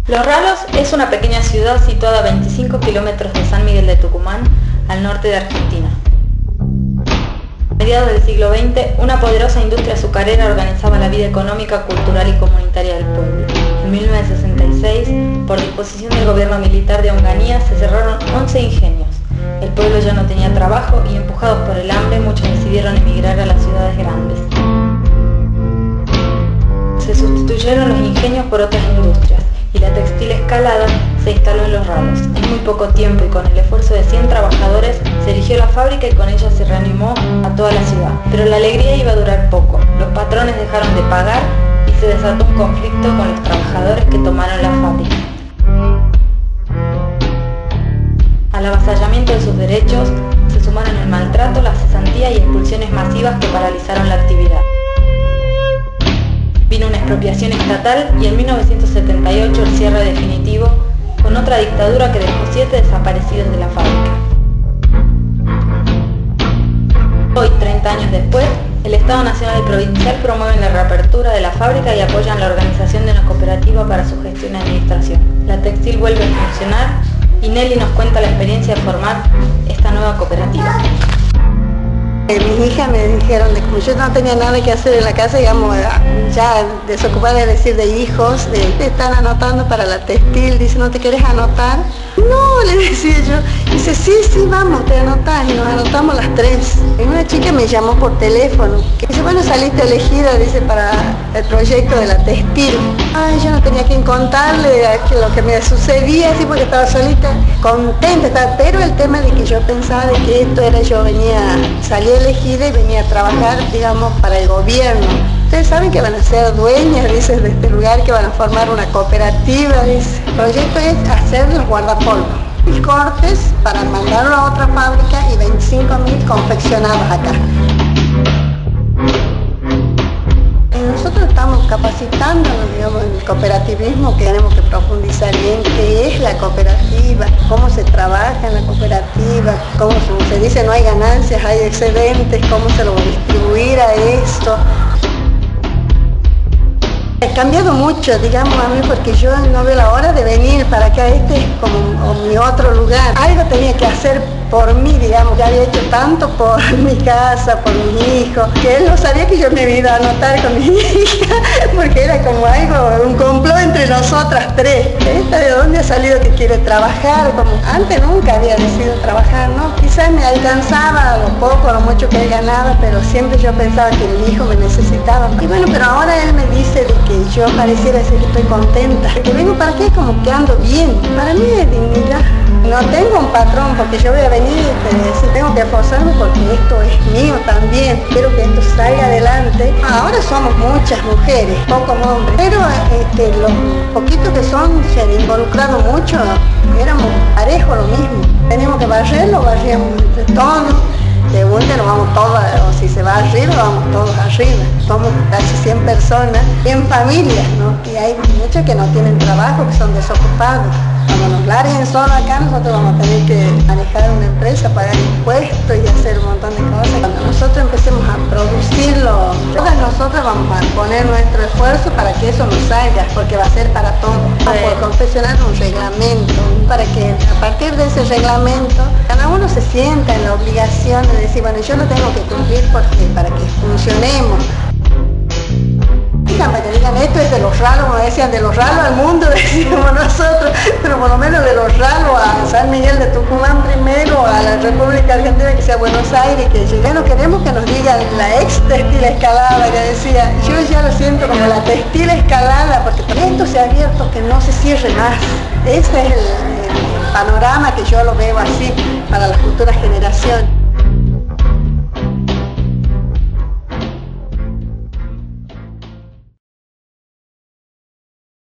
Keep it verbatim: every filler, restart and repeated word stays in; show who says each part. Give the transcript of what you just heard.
Speaker 1: Los Ralos es una pequeña ciudad situada a veinticinco kilómetros de San Miguel de Tucumán, al norte de Argentina. A mediados del siglo veinte, una poderosa industria azucarera organizaba la vida económica, cultural y comunitaria del pueblo. En mil novecientos sesenta y seis, por disposición del gobierno militar de Onganía, se cerraron once ingenios. El pueblo ya no tenía trabajo y, empujados por el hambre, muchos decidieron emigrar a las ciudades grandes. Se sustituyeron los ingenios por otras industrias y la textil escalada se instaló en Los Ralos. En muy poco tiempo y con el esfuerzo de cien trabajadores se erigió la fábrica y con ella se reanimó a toda la ciudad. Pero la alegría iba a durar poco. Los patrones dejaron de pagar y se desató un conflicto con los trabajadores que tomaron la fábrica. Al avasallamiento de sus derechos se sumaron el maltrato, la cesantía y expulsiones masivas que paralizaron la actividad. Vino una expropiación estatal y en mil novecientos setenta y ocho el cierre definitivo, con otra dictadura que dejó siete desaparecidos de la fábrica. Hoy, treinta años después, el Estado Nacional y Provincial promueven la reapertura de la fábrica y apoyan la organización de una cooperativa para su gestión y administración. La textil vuelve a funcionar y Nelly nos cuenta la experiencia de formar esta nueva cooperativa.
Speaker 2: Mis hijas me dijeron, de como yo no tenía nada que hacer en la casa, digamos, ya desocupada, es decir, de hijos, de, te están anotando para la textil, dice, ¿no te querés anotar? No, le decía yo. Dice, sí, sí, vamos, te anotás, y nos anotamos las tres. Y una chica me llamó por teléfono, que dice, bueno, saliste elegida, dice, para el proyecto de la textil. Ay, yo no tenía quien contarle que lo que me sucedía, así, porque estaba solita, contenta, estaba, pero el tema de que yo pensaba de que esto era, yo venía, salía elegida y venía a trabajar, digamos, para el gobierno. Ustedes saben que van a ser dueñas, dice, de este lugar, que van a formar una cooperativa, dice. El proyecto es hacer los guardapolvo. Mil cortes para mandarlo a otra fábrica y veinticinco mil confeccionados acá. Nosotros estamos capacitándonos, digamos, en el cooperativismo, que tenemos que profundizar bien qué es la cooperativa, cómo se trabaja en la cooperativa, cómo se dice no hay ganancias, hay excedentes, cómo se lo va a distribuir a esto. He cambiado mucho, digamos, a mí, porque yo no veo la hora de venir para acá. Este es como mi otro lugar. Algo tenía que hacer por mí, digamos. Ya había hecho tanto por mi casa, por mis hijos, que él no sabía que yo me iba a anotar con mi hija, porque era como algo, un complot entre nosotras tres. ¿Esta de dónde ha salido que quiere trabajar? Como antes nunca había decidido trabajar, ¿no? Quizás me alcanzaba lo poco, lo mucho que él ganaba, pero siempre yo pensaba que mi hijo me necesitaba. Y bueno, pero ahora él me dice de que yo pareciera decir que estoy contenta, que vengo para aquí como que ando bien. Para mí es dignidad. No tengo un patrón porque yo voy a venir y decir, tengo que esforzarme porque esto es mío también. Quiero que esto salga adelante. Ahora somos muchas mujeres, pocos hombres, pero este, los poquitos que son se han involucrado mucho. Éramos parejo lo mismo. Teníamos que barrerlo, barríamos entre todos. De vuelta nos vamos todos, o si se va arriba, vamos todos arriba. Somos casi cien personas, cien familias, ¿no? Y hay muchos que no tienen trabajo, que son desocupados. Cuando nos larguen solo acá, nosotros vamos a tener que manejar una empresa, pagar impuestos y hacer un montón de cosas. Cuando nosotros empecemos a producirlo, todas nosotras vamos a poner nuestro esfuerzo para que eso nos salga, porque va a ser para todos. Vamos a confeccionar un reglamento, para que a partir de ese reglamento, cada uno se sienta en la obligación de decir, bueno, yo lo tengo que cumplir porque, para que funcionemos. Díganme que digan, esto es de Los Ralos, como decían, de Los Ralos al mundo, decíamos nosotros, pero por lo menos de Los Ralos a San Miguel de Tucumán primero, a la República Argentina, que sea Buenos Aires, que lleguemos, queremos que nos digan la ex textil escalada, que decía, yo ya lo siento como la textil escalada, porque esto se ha abierto, que no se cierre más. Ese es el, el panorama que yo lo veo así para las futuras generaciones.